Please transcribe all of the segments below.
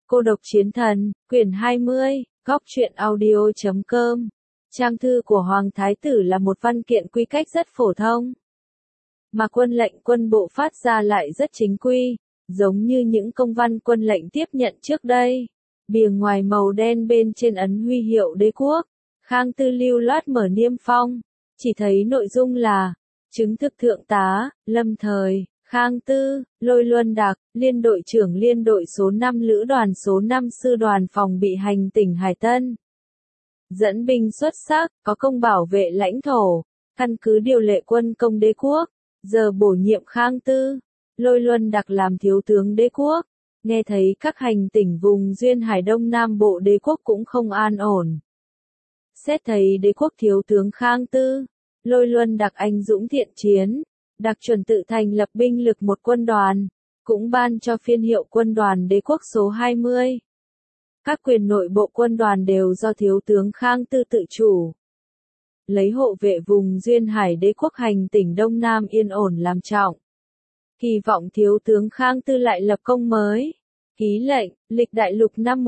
Cô độc chiến thần, quyển 20, góc truyện audio.com. Trang thư của Hoàng Thái Tử là một văn kiện quy cách rất phổ thông. Mà quân lệnh quân bộ phát ra lại rất chính quy, giống như những công văn quân lệnh tiếp nhận trước đây. Bìa ngoài màu đen bên trên ấn huy hiệu đế quốc. Khang Tư lưu loát mở niêm phong, chỉ thấy nội dung là chứng thực thượng tá, lâm thời, Khang Tư, Lôi Luân Đạc, liên đội trưởng liên đội số 5 lữ đoàn số 5 sư đoàn phòng bị hành tỉnh Hải Tân. Dẫn binh xuất sắc, có công bảo vệ lãnh thổ, căn cứ điều lệ quân công đế quốc, giờ bổ nhiệm Khang Tư, Lôi Luân Đạc làm thiếu tướng đế quốc. Nghe thấy các hành tỉnh vùng duyên Hải Đông Nam Bộ đế quốc cũng không an ổn. Xét thấy đế quốc thiếu tướng Khang Tư, Lôi Luân Đạc anh dũng thiện chiến, đặc chuẩn tự thành lập binh lực một quân đoàn, cũng ban cho phiên hiệu quân đoàn đế quốc số 20. Các quyền nội bộ quân đoàn đều do thiếu tướng Khang Tư tự chủ. Lấy hộ vệ vùng duyên hải đế quốc hành tỉnh Đông Nam yên ổn làm trọng. Kỳ vọng thiếu tướng Khang Tư lại lập công mới. Ký lệnh, lịch đại lục năm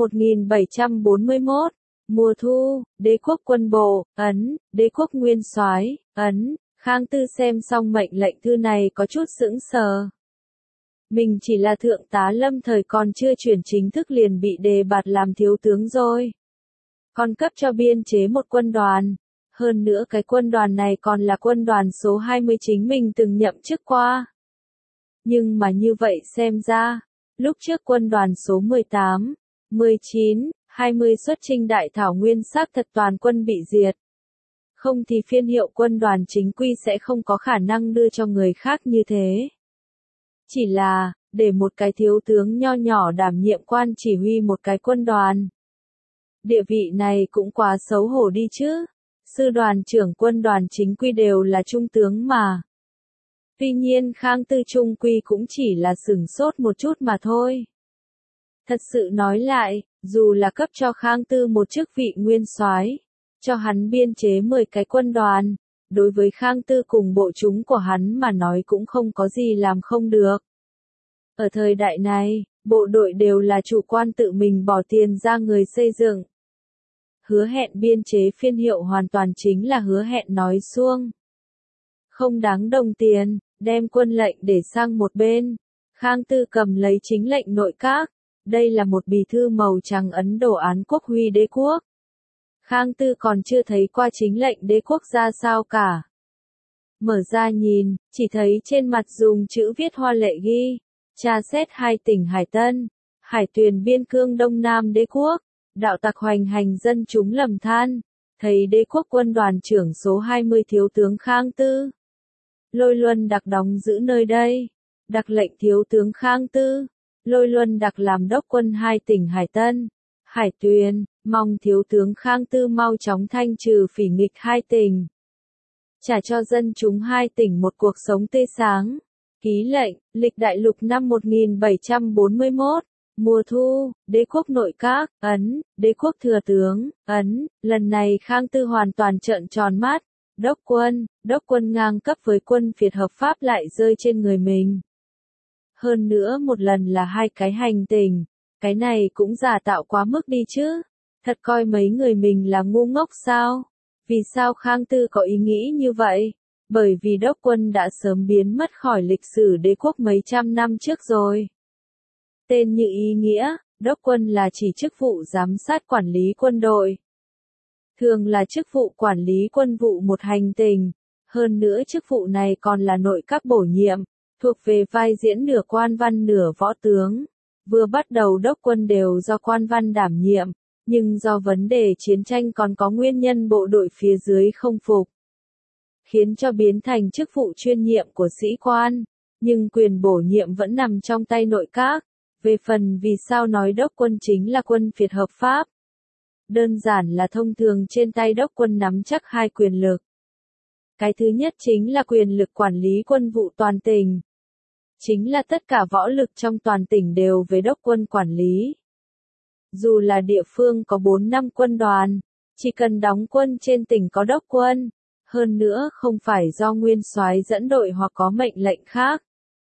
1741. Mùa thu, đế quốc quân bộ, ấn, đế quốc nguyên soái, ấn. Khang Tư xem xong mệnh lệnh thư này có chút sững sờ. Mình chỉ là thượng tá lâm thời còn chưa chuyển chính thức liền bị đề bạt làm thiếu tướng rồi. Còn cấp cho biên chế một quân đoàn. Hơn nữa cái quân đoàn này còn là quân đoàn số 20 chính mình từng nhậm chức qua. Nhưng mà như vậy xem ra, lúc trước quân đoàn số 18, 19, 20 xuất chinh đại thảo nguyên xác thật toàn quân bị diệt. Không thì phiên hiệu quân đoàn chính quy sẽ không có khả năng đưa cho người khác như thế. Chỉ là, để một cái thiếu tướng nho nhỏ đảm nhiệm quan chỉ huy một cái quân đoàn. Địa vị này cũng quá xấu hổ đi chứ. Sư đoàn trưởng quân đoàn chính quy đều là trung tướng mà. Tuy nhiên Khang Tư trung quy cũng chỉ là sửng sốt một chút mà thôi. Thật sự nói lại, dù là cấp cho Khang Tư một chức vị nguyên soái, cho hắn biên chế 10 cái quân đoàn, đối với Khang Tư cùng bộ chúng của hắn mà nói cũng không có gì làm không được. Ở thời đại này, bộ đội đều là chủ quan tự mình bỏ tiền ra người xây dựng. Hứa hẹn biên chế phiên hiệu hoàn toàn chính là hứa hẹn nói suông. Không đáng đồng tiền, đem quân lệnh để sang một bên. Khang Tư cầm lấy chính lệnh nội các. Đây là một bì thư màu trắng ấn đồ án quốc huy đế quốc. Khang Tư còn chưa thấy qua chính lệnh đế quốc ra sao cả. Mở ra nhìn, chỉ thấy trên mặt dùng chữ viết hoa lệ ghi. Tra xét hai tỉnh Hải Tân, Hải Tuyền biên cương Đông Nam đế quốc. Đạo tặc hoành hành dân chúng lầm than. Thấy đế quốc quân đoàn trưởng số 20 thiếu tướng Khang Tư. Lôi Luân Đạc đóng giữ nơi đây. Đặc lệnh thiếu tướng Khang Tư. Lôi Luân Đạc làm đốc quân hai tỉnh Hải Tân, Hải Tuyền, mong thiếu tướng Khang Tư mau chóng thanh trừ phỉ nghịch hai tỉnh. Trả cho dân chúng hai tỉnh một cuộc sống tươi sáng. Ký lệnh, lịch đại lục năm 1741. Mùa thu, đế quốc nội các, ấn, đế quốc thừa tướng, ấn. Lần này Khang Tư hoàn toàn trợn tròn mắt. Đốc quân ngang cấp với quân Việt hợp pháp lại rơi trên người mình. Hơn nữa một lần là hai cái hành tỉnh, cái này cũng giả tạo quá mức đi chứ. Thật coi mấy người mình là ngu ngốc sao? Vì sao Khang Tư có ý nghĩ như vậy? Bởi vì đốc quân đã sớm biến mất khỏi lịch sử đế quốc mấy trăm năm trước rồi. Tên như ý nghĩa, đốc quân là chỉ chức vụ giám sát quản lý quân đội. Thường là chức vụ quản lý quân vụ một hành tỉnh. Hơn nữa chức vụ này còn là nội các bổ nhiệm. Thuộc về vai diễn nửa quan văn nửa võ tướng. Vừa bắt đầu đốc quân đều do quan văn đảm nhiệm, nhưng do vấn đề chiến tranh còn có nguyên nhân bộ đội phía dưới không phục. Khiến cho biến thành chức vụ chuyên nhiệm của sĩ quan, nhưng quyền bổ nhiệm vẫn nằm trong tay nội các. Về phần vì sao nói đốc quân chính là quân Việt hợp pháp. Đơn giản là thông thường trên tay đốc quân nắm chắc hai quyền lực. Cái thứ nhất chính là quyền lực quản lý quân vụ toàn tỉnh. Chính là tất cả võ lực trong toàn tỉnh đều về đốc quân quản lý. Dù là địa phương có 4-5 quân đoàn, chỉ cần đóng quân trên tỉnh có đốc quân, hơn nữa không phải do nguyên soái dẫn đội hoặc có mệnh lệnh khác.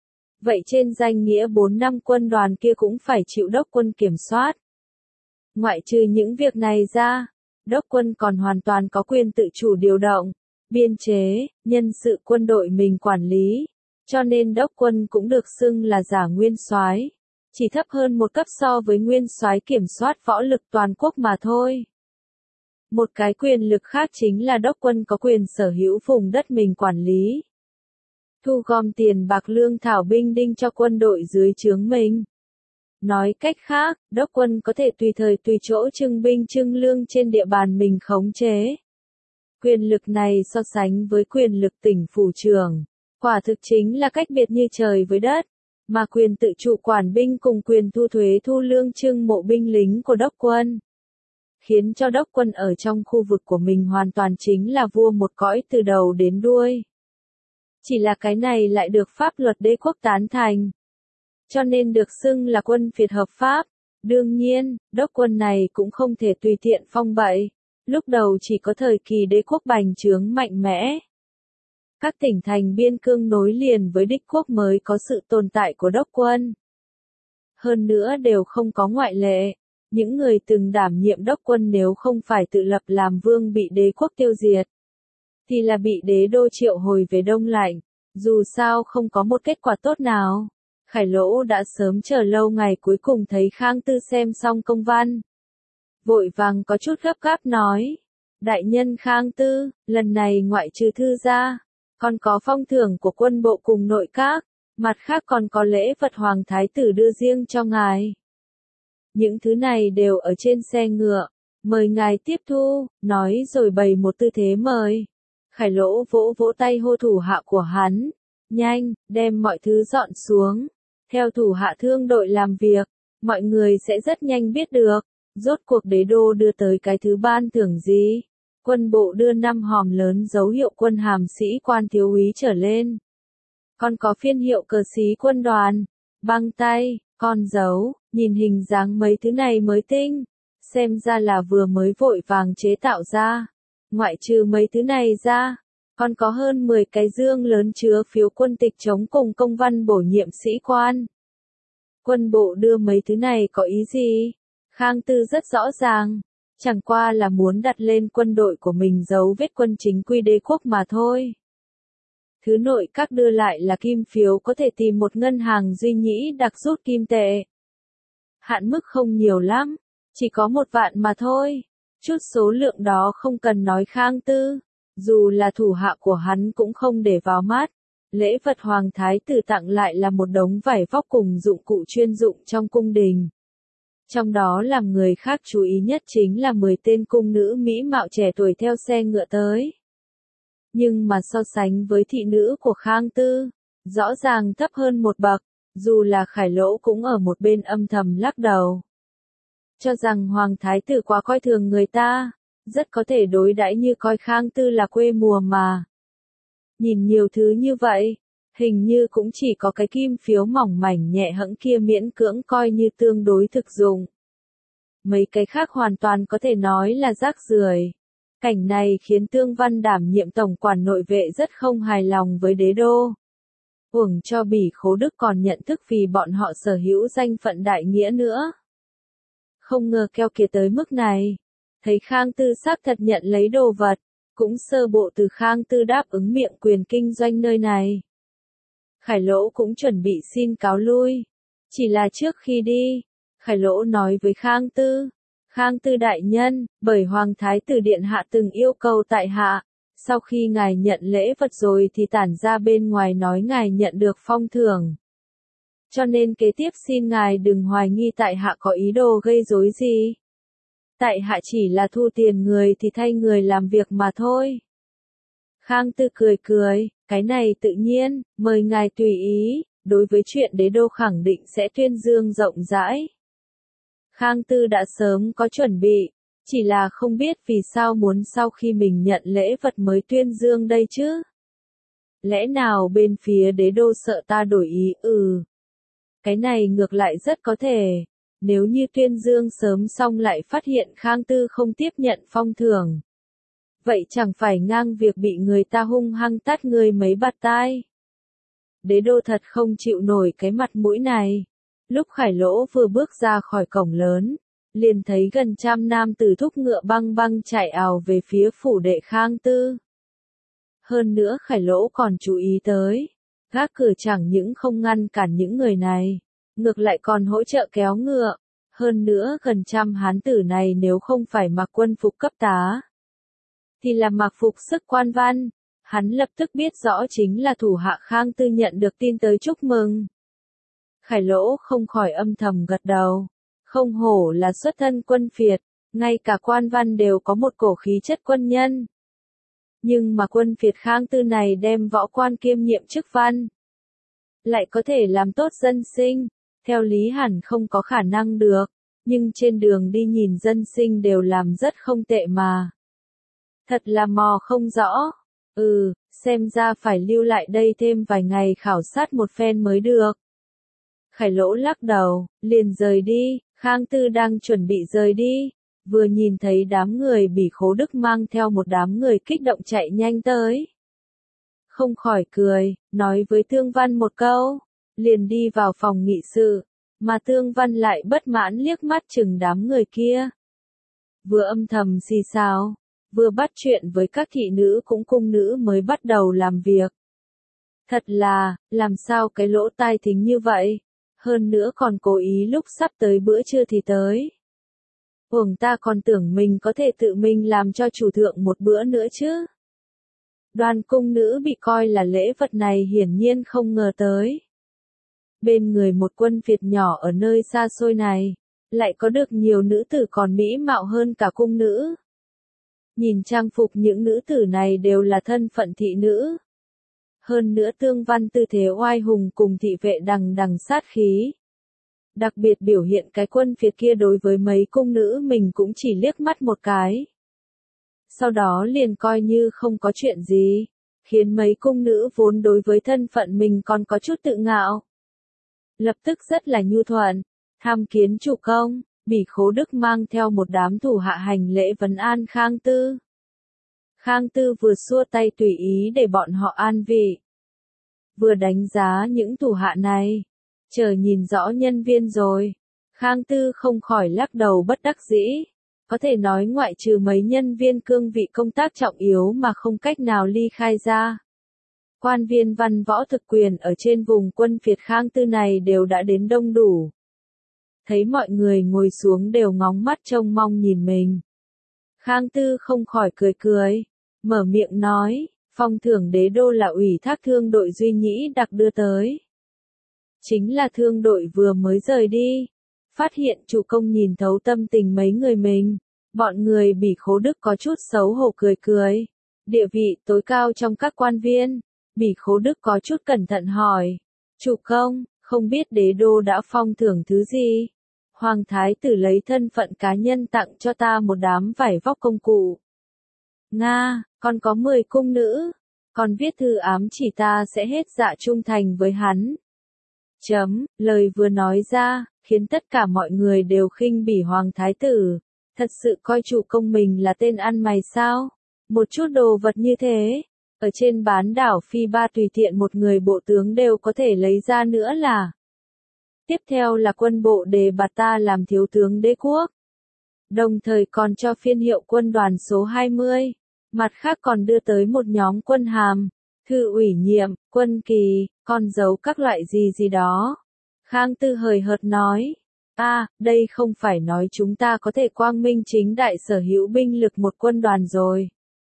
Vậy trên danh nghĩa 4 năm quân đoàn kia cũng phải chịu đốc quân kiểm soát. Ngoại trừ những việc này ra, đốc quân còn hoàn toàn có quyền tự chủ điều động, biên chế, nhân sự quân đội mình quản lý, cho nên đốc quân cũng được xưng là giả nguyên soái, chỉ thấp hơn một cấp so với nguyên soái kiểm soát võ lực toàn quốc mà thôi. Một cái quyền lực khác chính là đốc quân có quyền sở hữu vùng đất mình quản lý, thu gom tiền bạc lương thảo binh đinh cho quân đội dưới trướng mình. Nói cách khác, đốc quân có thể tùy thời tùy chỗ trưng binh trưng lương trên địa bàn mình khống chế. Quyền lực này so sánh với quyền lực tỉnh phủ trưởng, quả thực chính là cách biệt như trời với đất, mà quyền tự chủ quản binh cùng quyền thu thuế thu lương trưng mộ binh lính của đốc quân, khiến cho đốc quân ở trong khu vực của mình hoàn toàn chính là vua một cõi từ đầu đến đuôi. Chỉ là cái này lại được pháp luật đế quốc tán thành, cho nên được xưng là quân phiệt hợp pháp. Đương nhiên, đốc quân này cũng không thể tùy tiện phong bậy, lúc đầu chỉ có thời kỳ đế quốc bành trướng mạnh mẽ. Các tỉnh thành biên cương nối liền với đích quốc mới có sự tồn tại của đốc quân. Hơn nữa đều không có ngoại lệ, những người từng đảm nhiệm đốc quân nếu không phải tự lập làm vương bị đế quốc tiêu diệt, thì là bị đế đô triệu hồi về đông lạnh, dù sao không có một kết quả tốt nào. Khải Lỗ đã sớm chờ lâu ngày cuối cùng thấy Khang Tư xem xong công văn. Vội vàng có chút gấp gáp nói, đại nhân Khang Tư, lần này ngoại trừ thư ra, còn có phong thưởng của quân bộ cùng nội các, mặt khác còn có lễ vật hoàng thái tử đưa riêng cho ngài. Những thứ này đều ở trên xe ngựa, mời ngài tiếp thu, nói rồi bày một tư thế mời. Khải Lỗ vỗ vỗ tay hô thủ hạ của hắn, nhanh, đem mọi thứ dọn xuống, theo thủ hạ thương đội làm việc, mọi người sẽ rất nhanh biết được, rốt cuộc đế đô đưa tới cái thứ ban thưởng gì. Quân bộ đưa 5 hòm lớn dấu hiệu quân hàm sĩ quan thiếu úy trở lên. Còn có phiên hiệu cờ xí quân đoàn, băng tay, con dấu, nhìn hình dáng mấy thứ này mới tinh, xem ra là vừa mới vội vàng chế tạo ra. Ngoại trừ mấy thứ này ra, còn có hơn 10 cái dương lớn chứa phiếu quân tịch chống cùng công văn bổ nhiệm sĩ quan. Quân bộ đưa mấy thứ này có ý gì? Khang Tư rất rõ ràng, chẳng qua là muốn đặt lên quân đội của mình dấu vết quân chính quy đế quốc mà thôi. Thứ nội các đưa lại là kim phiếu có thể tìm một ngân hàng duy nhĩ đặc rút kim tệ. Hạn mức không nhiều lắm, chỉ có 1 vạn mà thôi. Chút số lượng đó không cần nói Khang Tư, dù là thủ hạ của hắn cũng không để vào mắt. Lễ vật hoàng thái tử tặng lại là một đống vải vóc cùng dụng cụ chuyên dụng trong cung đình. Trong đó làm người khác chú ý nhất chính là 10 tên cung nữ mỹ mạo trẻ tuổi theo xe ngựa tới. Nhưng mà so sánh với thị nữ của Khang Tư, rõ ràng thấp hơn một bậc, dù là Khải Lỗ cũng ở một bên âm thầm lắc đầu. Cho rằng hoàng thái tử quá coi thường người ta, rất có thể đối đãi như coi Khang Tư là quê mùa mà. Nhìn nhiều thứ như vậy, hình như cũng chỉ có cái kim phiếu mỏng mảnh nhẹ hẫng kia miễn cưỡng coi như tương đối thực dụng. Mấy cái khác hoàn toàn có thể nói là rác rưởi. Cảnh này khiến Tương Văn đảm nhiệm tổng quản nội vệ rất không hài lòng với đế đô. Uổng cho Bỉ Khố Đức còn nhận thức vì bọn họ sở hữu danh phận đại nghĩa nữa. Không ngờ keo kiệt tới mức này. Thấy Khang Tư xác thật nhận lấy đồ vật, cũng sơ bộ từ Khang Tư đáp ứng miệng quyền kinh doanh nơi này. Khải Lỗ cũng chuẩn bị xin cáo lui. Chỉ là trước khi đi, Khải Lỗ nói với Khang Tư đại nhân, bởi Hoàng Thái tử Điện Hạ từng yêu cầu tại hạ, sau khi ngài nhận lễ vật rồi thì tản ra bên ngoài nói ngài nhận được phong thưởng. Cho nên kế tiếp xin ngài đừng hoài nghi tại hạ có ý đồ gây rối gì. Tại hạ chỉ là thu tiền người thì thay người làm việc mà thôi. Khang Tư cười, cái này tự nhiên, mời ngài tùy ý, đối với chuyện đế đô khẳng định sẽ tuyên dương rộng rãi. Khang Tư đã sớm có chuẩn bị, chỉ là không biết vì sao muốn sau khi mình nhận lễ vật mới tuyên dương đây chứ. Lẽ nào bên phía đế đô sợ ta đổi ý Cái này ngược lại rất có thể. Nếu như tuyên dương sớm xong lại phát hiện Khang Tư không tiếp nhận phong thưởng. Vậy chẳng phải ngang việc bị người ta hung hăng tát người mấy bạt tai. Đế đô thật không chịu nổi cái mặt mũi này. Lúc Khải Lỗ vừa bước ra khỏi cổng lớn, liền thấy gần trăm nam tử thúc ngựa băng băng chạy ào về phía phủ đệ Khang Tư. Hơn nữa Khải Lỗ còn chú ý tới, gác cửa chẳng những không ngăn cản những người này, ngược lại còn hỗ trợ kéo ngựa. Hơn nữa gần trăm hán tử này nếu không phải mặc quân phục cấp tá, thì là mặc phục sức quan văn. Hắn lập tức biết rõ chính là thủ hạ Khang Tư nhận được tin tới chúc mừng. Khải Lỗ không khỏi âm thầm gật đầu. Không hổ là xuất thân quân phiệt, ngay cả quan văn đều có một cổ khí chất quân nhân. Nhưng mà quân phiệt Khang Tư này đem võ quan kiêm nhiệm chức văn, lại có thể làm tốt dân sinh, theo lý hẳn không có khả năng được, nhưng trên đường đi nhìn dân sinh đều làm rất không tệ mà. Thật là mò không rõ. Xem ra phải lưu lại đây thêm vài ngày khảo sát một phen mới được. Khải Lỗ lắc đầu, liền rời đi. Khang Tư đang chuẩn bị rời đi, vừa nhìn thấy đám người Bỉ Khố Đức mang theo một đám người kích động chạy nhanh tới. Không khỏi cười, nói với Tương Văn một câu, liền đi vào phòng nghị sự, mà Tương Văn lại bất mãn liếc mắt chừng đám người kia. Vừa âm thầm xì xào, vừa bắt chuyện với các thị nữ cũng cung nữ mới bắt đầu làm việc. Thật là, làm sao cái lỗ tai thính như vậy? Hơn nữa còn cố ý lúc sắp tới bữa trưa thì tới. Uổng ta còn tưởng mình có thể tự mình làm cho chủ thượng một bữa nữa chứ. Đoàn cung nữ bị coi là lễ vật này hiển nhiên không ngờ tới. Bên người một quân phiệt nhỏ ở nơi xa xôi này, lại có được nhiều nữ tử còn mỹ mạo hơn cả cung nữ. Nhìn trang phục những nữ tử này đều là thân phận thị nữ. Hơn nữa Tương Văn tư thế oai hùng cùng thị vệ đằng đằng sát khí. Đặc biệt biểu hiện cái quân phiệt kia đối với mấy cung nữ mình cũng chỉ liếc mắt một cái. Sau đó liền coi như không có chuyện gì, khiến mấy cung nữ vốn đối với thân phận mình còn có chút tự ngạo. Lập tức rất là nhu thuận, tham kiến chủ công, Bỉ Khố Đức mang theo một đám thủ hạ hành lễ vấn an Khang Tư. Khang Tư vừa xua tay tùy ý để bọn họ an vị, vừa đánh giá những thủ hạ này, chờ nhìn rõ nhân viên rồi. Khang Tư không khỏi lắc đầu bất đắc dĩ, có thể nói ngoại trừ mấy nhân viên cương vị công tác trọng yếu mà không cách nào ly khai ra. Quan viên văn võ thực quyền ở trên vùng quân phiệt Khang Tư này đều đã đến đông đủ. Thấy mọi người ngồi xuống đều ngóng mắt trông mong nhìn mình. Khang Tư không khỏi cười cười, mở miệng nói, phong thưởng đế đô là ủy thác thương đội Duy Nhĩ đặc đưa tới. Chính là thương đội vừa mới rời đi, phát hiện chủ công nhìn thấu tâm tình mấy người mình, bọn người Bỉ Khố Đức có chút xấu hổ cười cười. Địa vị tối cao trong các quan viên, Bỉ Khố Đức có chút cẩn thận hỏi, chủ công, không biết đế đô đã phong thưởng thứ gì? Hoàng thái tử lấy thân phận cá nhân tặng cho ta một đám vải vóc công cụ. Nga, còn có 10 cung nữ, còn viết thư ám chỉ ta sẽ hết dạ trung thành với hắn. Lời vừa nói ra, khiến tất cả mọi người đều khinh bỉ Hoàng thái tử. Thật sự coi chủ công mình là tên ăn mày sao? Một chút đồ vật như thế, ở trên bán đảo Phi Ba tùy tiện một người bộ tướng đều có thể lấy ra nữa là. Tiếp theo là quân bộ đề bạt ta làm thiếu tướng đế quốc. Đồng thời còn cho phiên hiệu quân đoàn số 20. Mặt khác còn đưa tới một nhóm quân hàm, thư ủy nhiệm, quân kỳ, con dấu các loại gì gì đó. Khang Tư hời hợt nói, đây không phải nói chúng ta có thể quang minh chính đại sở hữu binh lực một quân đoàn rồi.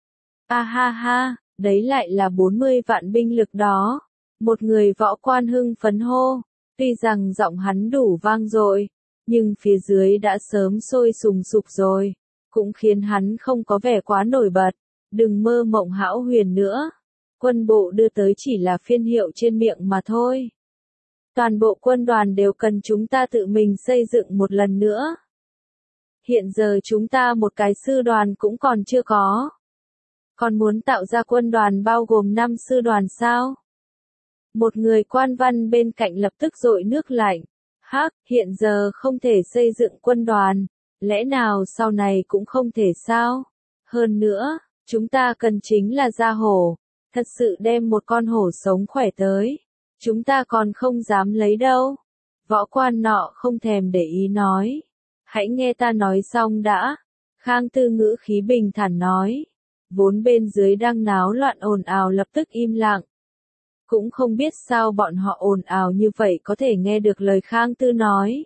Ha, đấy lại là 40 vạn binh lực đó. Một người võ quan hưng phấn hô, tuy rằng giọng hắn đủ vang dội, nhưng phía dưới đã sớm sôi sùng sục rồi, cũng khiến hắn không có vẻ quá nổi bật. Đừng mơ mộng hão huyền nữa. Quân bộ đưa tới chỉ là phiên hiệu trên miệng mà thôi. Toàn bộ quân đoàn đều cần chúng ta tự mình xây dựng một lần nữa. Hiện giờ chúng ta một cái sư đoàn cũng còn chưa có. Còn muốn tạo ra quân đoàn bao gồm 5 sư đoàn sao? Một người quan văn bên cạnh lập tức dội nước lạnh. Hiện giờ không thể xây dựng quân đoàn, lẽ nào sau này cũng không thể sao? Hơn nữa, chúng ta cần chính là ra hổ, thật sự đem một con hổ sống khỏe tới. Chúng ta còn không dám lấy đâu. Võ quan nọ không thèm để ý nói. Hãy nghe ta nói xong đã. Khang Tư ngữ khí bình thản nói. Vốn bên dưới đang náo loạn ồn ào lập tức im lặng. Cũng không biết sao bọn họ ồn ào như vậy có thể nghe được lời Khang Tư nói.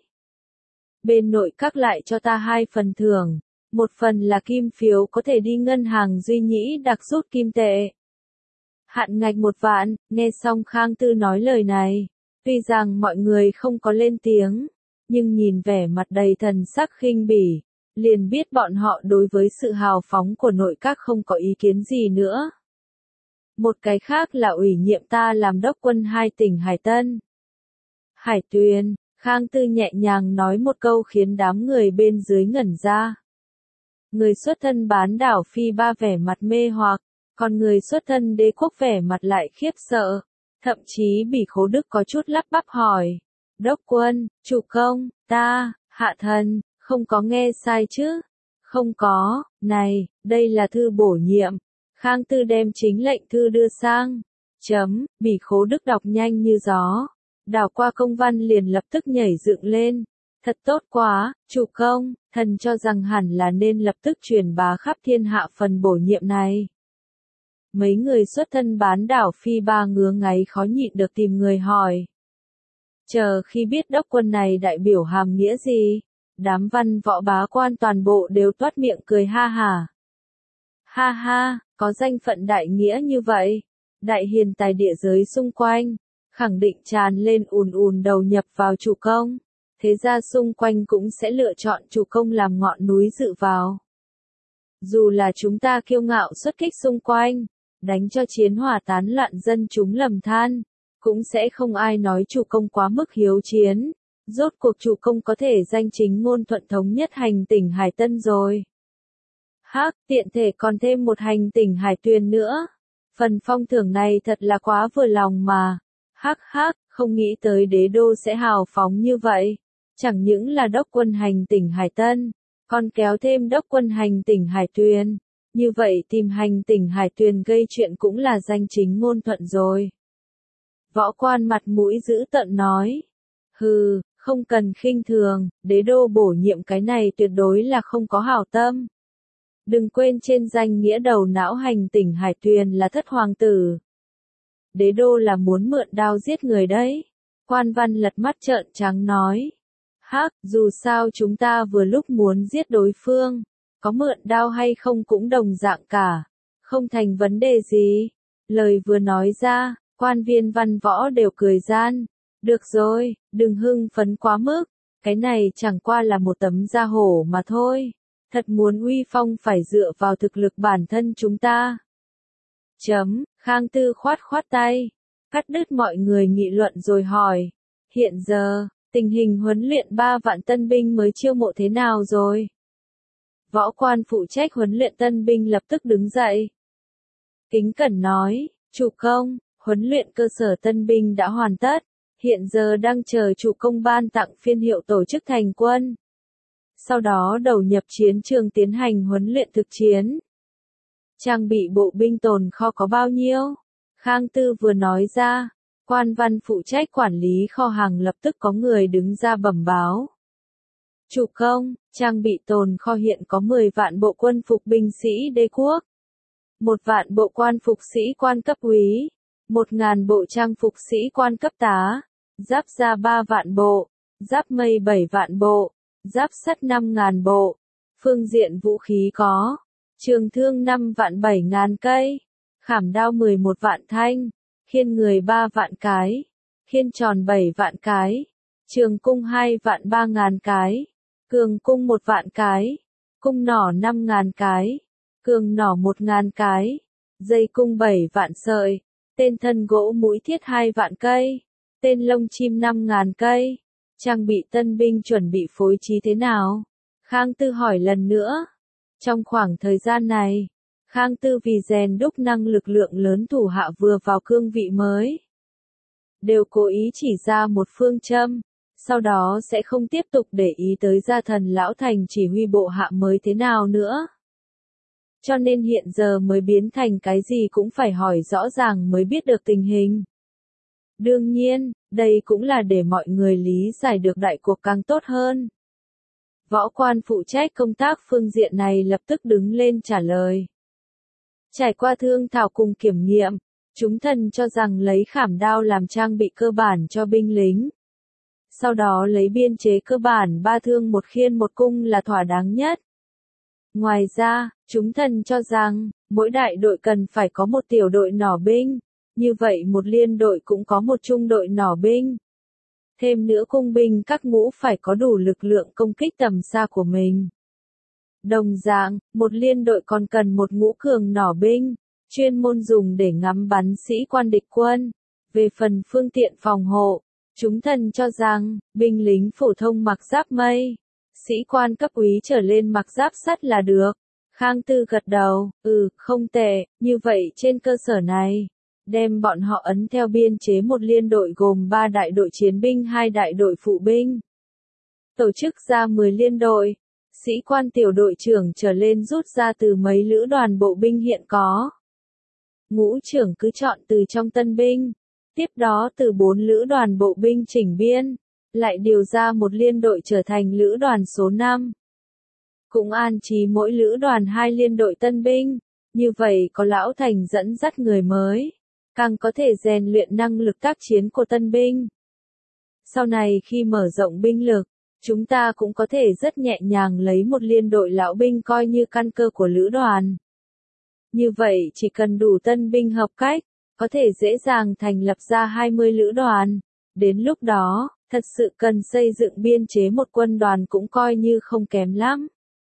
Bên nội các lại cho ta 2 phần thưởng. Một phần là kim phiếu có thể đi ngân hàng Duy Nhĩ đặc rút kim tệ. Hạn ngạch 1 vạn, nghe xong Khang Tư nói lời này. Tuy rằng mọi người không có lên tiếng, nhưng nhìn vẻ mặt đầy thần sắc khinh bỉ, liền biết bọn họ đối với sự hào phóng của nội các không có ý kiến gì nữa. Một cái khác là ủy nhiệm ta làm đốc quân 2 tỉnh Hải Tân, Hải Tuyền. Khang Tư nhẹ nhàng nói một câu khiến đám người bên dưới ngẩn ra. Người xuất thân bán đảo Phi Ba vẻ mặt mê hoặc, còn người xuất thân Đế quốc vẻ mặt lại khiếp sợ. Thậm chí Bỉ Khố Đức có chút lắp bắp hỏi. Đốc quân, chủ công, ta, hạ thần, không có nghe sai chứ? Không có, này, đây là thư bổ nhiệm. Khang Tư đem chính lệnh thư đưa sang. Bỉ Khố Đức đọc nhanh như gió. Đảo qua công văn liền lập tức nhảy dựng lên. Thật tốt quá, chủ công, thần cho rằng hẳn là nên lập tức truyền bá khắp thiên hạ phần bổ nhiệm này. Mấy người xuất thân bán đảo Phi Ba ngứa ngáy khó nhịn được tìm người hỏi. Chờ khi biết đốc quân này đại biểu hàm nghĩa gì, đám văn võ bá quan toàn bộ đều toát miệng cười ha hả. Ha ha, có danh phận đại nghĩa như vậy, đại hiền tài địa giới xung quanh, khẳng định tràn lên ùn ùn đầu nhập vào chủ công, thế ra xung quanh cũng sẽ lựa chọn chủ công làm ngọn núi dựa vào. Dù là chúng ta kiêu ngạo xuất kích xung quanh, đánh cho chiến hỏa tán loạn dân chúng lầm than, cũng sẽ không ai nói chủ công quá mức hiếu chiến. Rốt cuộc chủ công có thể danh chính ngôn thuận thống nhất hành tỉnh Hải Tân rồi. Tiện thể còn thêm một hành tỉnh Hải Tuyền nữa. Phần phong thưởng này thật là quá vừa lòng mà. Không nghĩ tới đế đô sẽ hào phóng như vậy. Chẳng những là đốc quân hành tỉnh Hải Tân, còn kéo thêm đốc quân hành tỉnh Hải Tuyền. Như vậy tìm hành tỉnh Hải Tuyền gây chuyện cũng là danh chính ngôn thuận rồi. Võ quan mặt mũi dữ tợn nói. Hừ, không cần khinh thường, đế đô bổ nhiệm cái này tuyệt đối là không có hảo tâm. Đừng quên trên danh nghĩa đầu não hành tỉnh Hải Tuyền là thất hoàng tử. Đế đô là muốn mượn đao giết người đấy. Quan văn lật mắt trợn trắng nói. Dù sao chúng ta vừa lúc muốn giết đối phương. Có mượn đao hay không cũng đồng dạng cả. Không thành vấn đề gì. Lời vừa nói ra, quan viên văn võ đều cười gian. Được rồi, đừng hưng phấn quá mức. Cái này chẳng qua là một tấm da hổ mà thôi. Thật muốn uy phong phải dựa vào thực lực bản thân chúng ta. Khang Tư khoát khoát tay. Cắt đứt mọi người nghị luận rồi hỏi. Hiện giờ, tình hình huấn luyện 3 vạn tân binh mới chiêu mộ thế nào rồi? Võ quan phụ trách huấn luyện tân binh lập tức đứng dậy. Kính cẩn nói, chủ công, huấn luyện cơ sở tân binh đã hoàn tất. Hiện giờ đang chờ chủ công ban tặng phiên hiệu tổ chức thành quân. Sau đó đầu nhập chiến trường tiến hành huấn luyện thực chiến. Trang bị bộ binh tồn kho có bao nhiêu? Khang Tư vừa nói ra, quan văn phụ trách quản lý kho hàng lập tức có người đứng ra bẩm báo. Chủ công, trang bị tồn kho hiện có 10 vạn bộ quân phục binh sĩ đế quốc, 1 vạn bộ quan phục sĩ quan cấp úy, 1.000 bộ trang phục sĩ quan cấp tá, giáp da 3 vạn bộ, giáp mây 7 vạn bộ, giáp sắt 5.000 bộ, phương diện vũ khí có, trường thương 5 vạn 7.000 cây, khảm đao 11 vạn thanh, khiên người 3 vạn cái, khiên tròn 7 vạn cái, trường cung 2 vạn 3.000 cái, cường cung 1 vạn cái, cung nỏ 5.000 cái, cường nỏ 1.000 cái, dây cung 7 vạn sợi, tên thân gỗ mũi thiết 2 vạn cây, tên lông chim 5.000 cây. Trang bị tân binh chuẩn bị phối trí thế nào? Khang Tư hỏi lần nữa. Trong khoảng thời gian này, Khang Tư vì rèn đúc năng lực lượng lớn thủ hạ vừa vào cương vị mới, đều cố ý chỉ ra một phương châm, sau đó sẽ không tiếp tục để ý tới gia thần lão thành chỉ huy bộ hạ mới thế nào nữa. Cho nên hiện giờ mới biến thành cái gì cũng phải hỏi rõ ràng mới biết được tình hình. Đương nhiên, đây cũng là để mọi người lý giải được đại cuộc càng tốt hơn. Võ quan phụ trách công tác phương diện này lập tức đứng lên trả lời. Trải qua thương thảo cùng kiểm nghiệm, chúng thần cho rằng lấy khảm đao làm trang bị cơ bản cho binh lính. Sau đó lấy biên chế cơ bản 3 thương 1 khiên 1 cung là thỏa đáng nhất. Ngoài ra, chúng thần cho rằng, mỗi đại đội cần phải có một tiểu đội nỏ binh, như vậy một liên đội cũng có một trung đội nỏ binh. Thêm nữa cung binh các ngũ phải có đủ lực lượng công kích tầm xa của mình. Đồng dạng, một liên đội còn cần một ngũ cường nỏ binh, chuyên môn dùng để ngắm bắn sĩ quan địch quân. Về phần phương tiện phòng hộ, chúng thần cho rằng, binh lính phổ thông mặc giáp mây, sĩ quan cấp úy trở lên mặc giáp sắt là được. Khang Tư gật đầu, không tệ, như vậy trên cơ sở này, đem bọn họ ấn theo biên chế một liên đội gồm 3 đại đội chiến binh 2 đại đội phụ binh. Tổ chức ra 10 liên đội, sĩ quan tiểu đội trưởng trở lên rút ra từ mấy lữ đoàn bộ binh hiện có. Ngũ trưởng cứ chọn từ trong tân binh, tiếp đó từ 4 lữ đoàn bộ binh chỉnh biên, lại điều ra một liên đội trở thành lữ đoàn số 5. Cũng an trí mỗi lữ đoàn 2 liên đội tân binh, như vậy có lão thành dẫn dắt người mới, càng có thể rèn luyện năng lực tác chiến của tân binh. Sau này khi mở rộng binh lực, chúng ta cũng có thể rất nhẹ nhàng lấy một liên đội lão binh coi như căn cơ của lữ đoàn. Như vậy chỉ cần đủ tân binh hợp cách, có thể dễ dàng thành lập ra 20 lữ đoàn. Đến lúc đó, thật sự cần xây dựng biên chế một quân đoàn cũng coi như không kém lắm.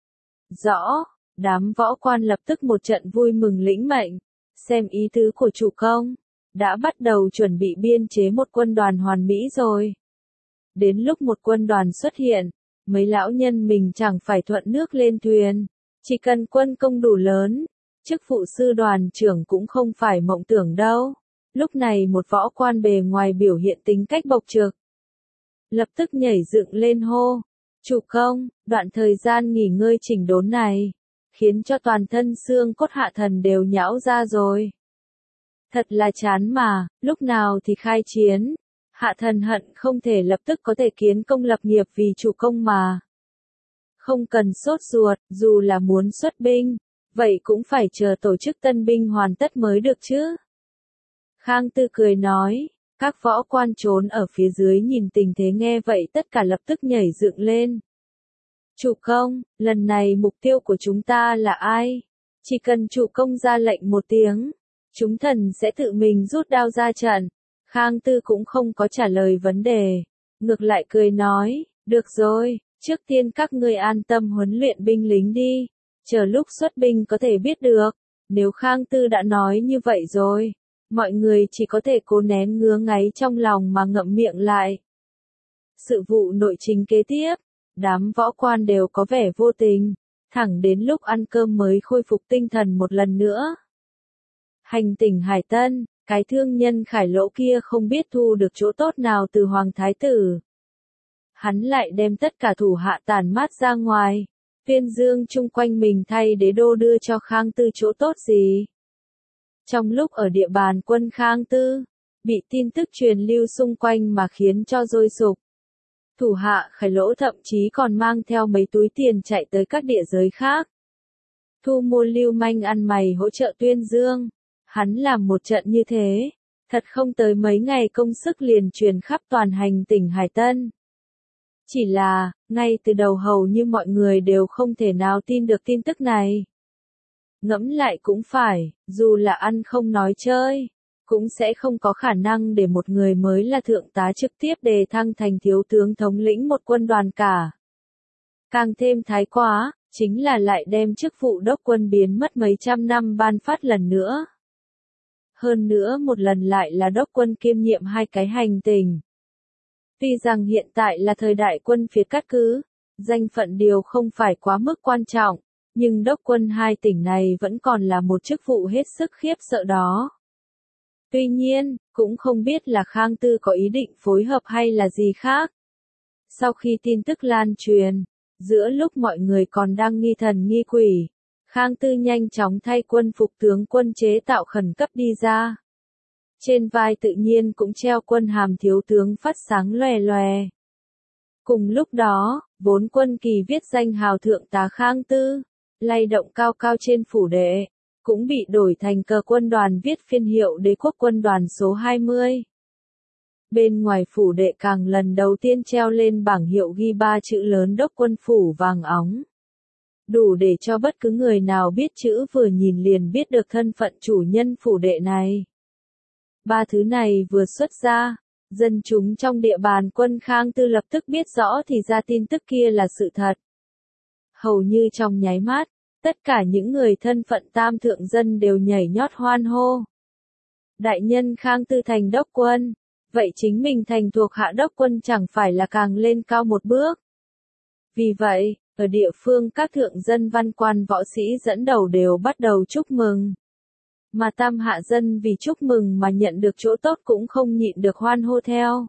Rõ, đám võ quan lập tức một trận vui mừng lĩnh mệnh, xem ý tứ của chủ công, đã bắt đầu chuẩn bị biên chế một quân đoàn hoàn mỹ rồi. Đến lúc một quân đoàn xuất hiện, mấy lão nhân mình chẳng phải thuận nước lên thuyền, chỉ cần quân công đủ lớn, chức vụ sư đoàn trưởng cũng không phải mộng tưởng đâu. Lúc này một võ quan bề ngoài biểu hiện tính cách bộc trực, lập tức nhảy dựng lên hô, chủ công, đoạn thời gian nghỉ ngơi chỉnh đốn này, khiến cho toàn thân xương cốt hạ thần đều nhão ra rồi. Thật là chán mà, lúc nào thì khai chiến, hạ thần hận không thể lập tức có thể kiến công lập nghiệp vì chủ công mà. Không cần sốt ruột, dù là muốn xuất binh, vậy cũng phải chờ tổ chức tân binh hoàn tất mới được chứ. Khang Tư cười nói, các võ quan trốn ở phía dưới nhìn tình thế nghe vậy tất cả lập tức nhảy dựng lên. Chủ công, lần này mục tiêu của chúng ta là ai? Chỉ cần chủ công ra lệnh một tiếng, chúng thần sẽ tự mình rút đao ra trận. Khang Tư cũng không có trả lời vấn đề, ngược lại cười nói, được rồi, trước tiên các ngươi an tâm huấn luyện binh lính đi, chờ lúc xuất binh có thể biết được. Nếu Khang Tư đã nói như vậy rồi, mọi người chỉ có thể cố nén ngứa ngáy trong lòng mà ngậm miệng lại. Sự vụ nội chính kế tiếp, đám võ quan đều có vẻ vô tình, thẳng đến lúc ăn cơm mới khôi phục tinh thần một lần nữa. Hành tỉnh Hải Tân, cái thương nhân Khải Lỗ kia không biết thu được chỗ tốt nào từ Hoàng Thái Tử. Hắn lại đem tất cả thủ hạ tản mát ra ngoài, tuyên dương chung quanh mình thay đế đô đưa cho Khang Tư chỗ tốt gì. Trong lúc ở địa bàn quân Khang Tư, bị tin tức truyền lưu xung quanh mà khiến cho sôi sục. Thủ hạ Khải Lỗ thậm chí còn mang theo mấy túi tiền chạy tới các địa giới khác. Thu mua lưu manh ăn mày hỗ trợ tuyên dương. Hắn làm một trận như thế, thật không tới mấy ngày công sức liền truyền khắp toàn hành tỉnh Hải Tân. Chỉ là, ngay từ đầu hầu như mọi người đều không thể nào tin được tin tức này. Ngẫm lại cũng phải, dù là ăn không nói chơi, cũng sẽ không có khả năng để một người mới là thượng tá trực tiếp đề thăng thành thiếu tướng thống lĩnh một quân đoàn cả. Càng thêm thái quá, chính là lại đem chức vụ đốc quân biến mất mấy trăm năm ban phát lần nữa. Hơn nữa một lần lại là đốc quân kiêm nhiệm 2 cái hành tỉnh. Tuy rằng hiện tại là thời đại quân phiệt cát cứ, danh phận điều không phải quá mức quan trọng, nhưng đốc quân 2 tỉnh này vẫn còn là một chức vụ hết sức khiếp sợ đó. Tuy nhiên, cũng không biết là Khang Tư có ý định phối hợp hay là gì khác. Sau khi tin tức lan truyền, giữa lúc mọi người còn đang nghi thần nghi quỷ, Khang Tư nhanh chóng thay quân phục tướng quân chế tạo khẩn cấp đi ra. Trên vai tự nhiên cũng treo quân hàm thiếu tướng phát sáng lòe lòe. Cùng lúc đó, vốn quân kỳ viết danh hào thượng tá Khang Tư, lay động cao cao trên phủ đệ, cũng bị đổi thành cờ quân đoàn viết phiên hiệu Đế quốc quân đoàn số 20. Bên ngoài phủ đệ càng lần đầu tiên treo lên bảng hiệu ghi 3 chữ lớn đốc quân phủ vàng óng. Đủ để cho bất cứ người nào biết chữ vừa nhìn liền biết được thân phận chủ nhân phủ đệ này. 3 thứ này vừa xuất ra, dân chúng trong địa bàn quân Khang Tư lập tức biết rõ thì ra tin tức kia là sự thật. Hầu như trong nháy mắt, tất cả những người thân phận tam thượng dân đều nhảy nhót hoan hô. Đại nhân Khang Tư thành đốc quân, vậy chính mình thành thuộc hạ đốc quân chẳng phải là càng lên cao một bước. Vì vậy, ở địa phương các thượng dân văn quan võ sĩ dẫn đầu đều bắt đầu chúc mừng. Mà tam hạ dân vì chúc mừng mà nhận được chỗ tốt cũng không nhịn được hoan hô theo.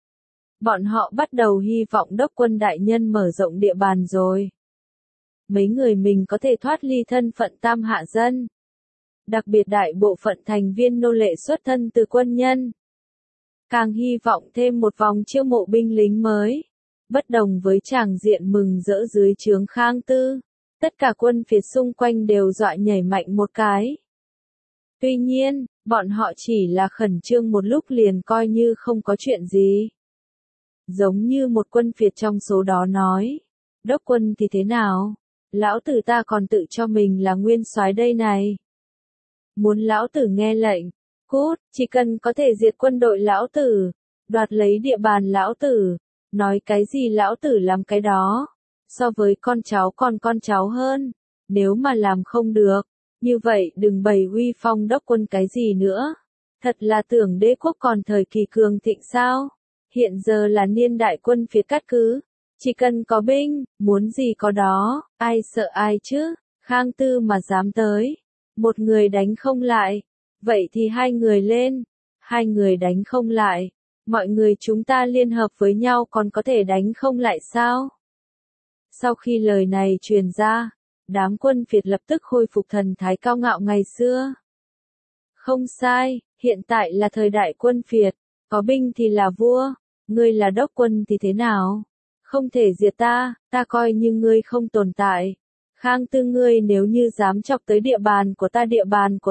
Bọn họ bắt đầu hy vọng đốc quân đại nhân mở rộng địa bàn rồi. Mấy người mình có thể thoát ly thân phận tam hạ dân. Đặc biệt đại bộ phận thành viên nô lệ xuất thân từ quân nhân. Càng hy vọng thêm một vòng chiêu mộ binh lính mới. Bất đồng với tràng diện mừng rỡ dưới trướng Khang Tư, tất cả quân phiệt xung quanh đều dọa nhảy mạnh một cái. Tuy nhiên, bọn họ chỉ là khẩn trương một lúc liền coi như không có chuyện gì. Giống như một quân phiệt trong số đó nói, đốc quân thì thế nào? Lão tử ta còn tự cho mình là nguyên soái đây này. Muốn lão tử nghe lệnh, cút, chỉ cần có thể diệt quân đội lão tử, đoạt lấy địa bàn lão tử, nói cái gì lão tử làm cái đó, so với con cháu còn con cháu hơn, nếu mà làm không được, như vậy đừng bày uy phong đốc quân cái gì nữa, thật là tưởng đế quốc còn thời kỳ cường thịnh sao, hiện giờ là niên đại quân phía cát cứ, chỉ cần có binh, muốn gì có đó, ai sợ ai chứ, Khang Tư mà dám tới, một người đánh không lại, vậy thì hai người lên, hai người đánh không lại. Mọi người chúng ta liên hợp với nhau còn có thể đánh không lại sao? Sau khi lời này truyền ra, đám quân phiệt lập tức khôi phục thần thái cao ngạo ngày xưa. Không sai, hiện tại là thời đại quân phiệt, có binh thì là vua, ngươi là đốc quân thì thế nào? Không thể diệt ta, ta coi như ngươi không tồn tại. Khang Tư ngươi nếu như dám chọc tới địa bàn của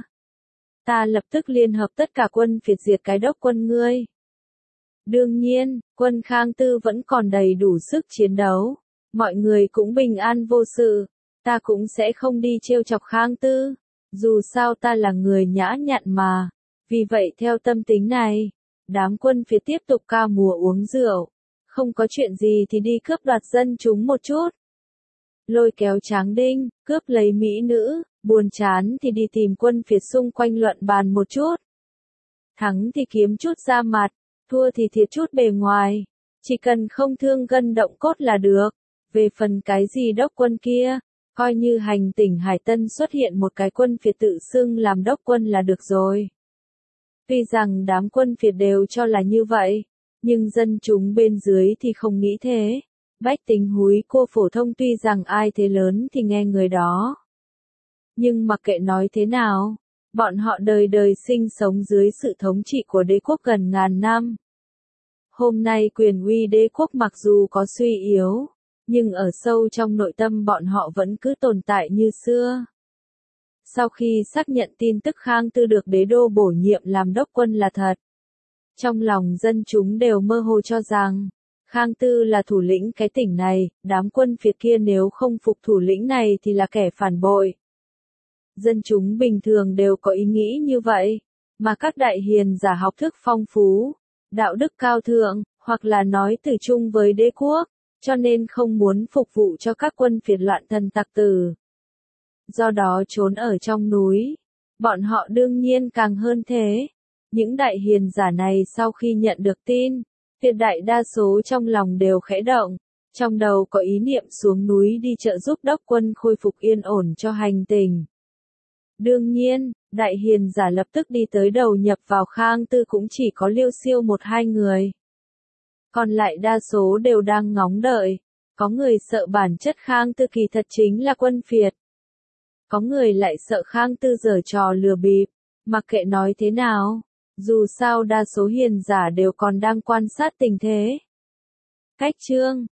ta lập tức liên hợp tất cả quân phiệt diệt cái đốc quân ngươi. Đương nhiên, quân Khang Tư vẫn còn đầy đủ sức chiến đấu, mọi người cũng bình an vô sự, ta cũng sẽ không đi trêu chọc Khang Tư, dù sao ta là người nhã nhặn mà, vì vậy theo tâm tính này, đám quân phía tiếp tục ca mùa uống rượu, không có chuyện gì thì đi cướp đoạt dân chúng một chút. Lôi kéo tráng đinh, cướp lấy mỹ nữ, buồn chán thì đi tìm quân phiệt xung quanh luận bàn một chút. Thắng thì kiếm chút da mặt, thua thì thiệt chút bề ngoài, chỉ cần không thương gân động cốt là được. Về phần cái gì đốc quân kia, coi như hành tỉnh Hải Tân xuất hiện một cái quân phiệt tự xưng làm đốc quân là được rồi. Tuy rằng đám quân phiệt đều cho là như vậy, nhưng dân chúng bên dưới thì không nghĩ thế. Bách tính húi cô phổ thông tuy rằng ai thế lớn thì nghe người đó. Nhưng mặc kệ nói thế nào, bọn họ đời đời sinh sống dưới sự thống trị của đế quốc gần ngàn năm. Hôm nay quyền uy đế quốc mặc dù có suy yếu, nhưng ở sâu trong nội tâm bọn họ vẫn cứ tồn tại như xưa. Sau khi xác nhận tin tức Khang Tư được đế đô bổ nhiệm làm đốc quân là thật, trong lòng dân chúng đều mơ hồ cho rằng, Khang Tư là thủ lĩnh cái tỉnh này, đám quân phiệt kia nếu không phục thủ lĩnh này thì là kẻ phản bội. Dân chúng bình thường đều có ý nghĩ như vậy, mà các đại hiền giả học thức phong phú, đạo đức cao thượng, hoặc là nói từ chung với đế quốc, cho nên không muốn phục vụ cho các quân phiệt loạn thần tặc tử. Do đó trốn ở trong núi, bọn họ đương nhiên càng hơn thế. Những đại hiền giả này sau khi nhận được tin, tuyệt đại đa số trong lòng đều khẽ động, trong đầu có ý niệm xuống núi đi trợ giúp đốc quân khôi phục yên ổn cho hành tỉnh. Đương nhiên, đại hiền giả lập tức đi tới đầu nhập vào Khang Tư cũng chỉ có Liêu Siêu một hai người. Còn lại đa số đều đang ngóng đợi, có người sợ bản chất Khang Tư kỳ thật chính là quân phiệt. Có người lại sợ Khang Tư giở trò lừa bịp, mặc kệ nói thế nào, Dù sao đa số hiền giả đều còn đang quan sát tình thế. Cách chương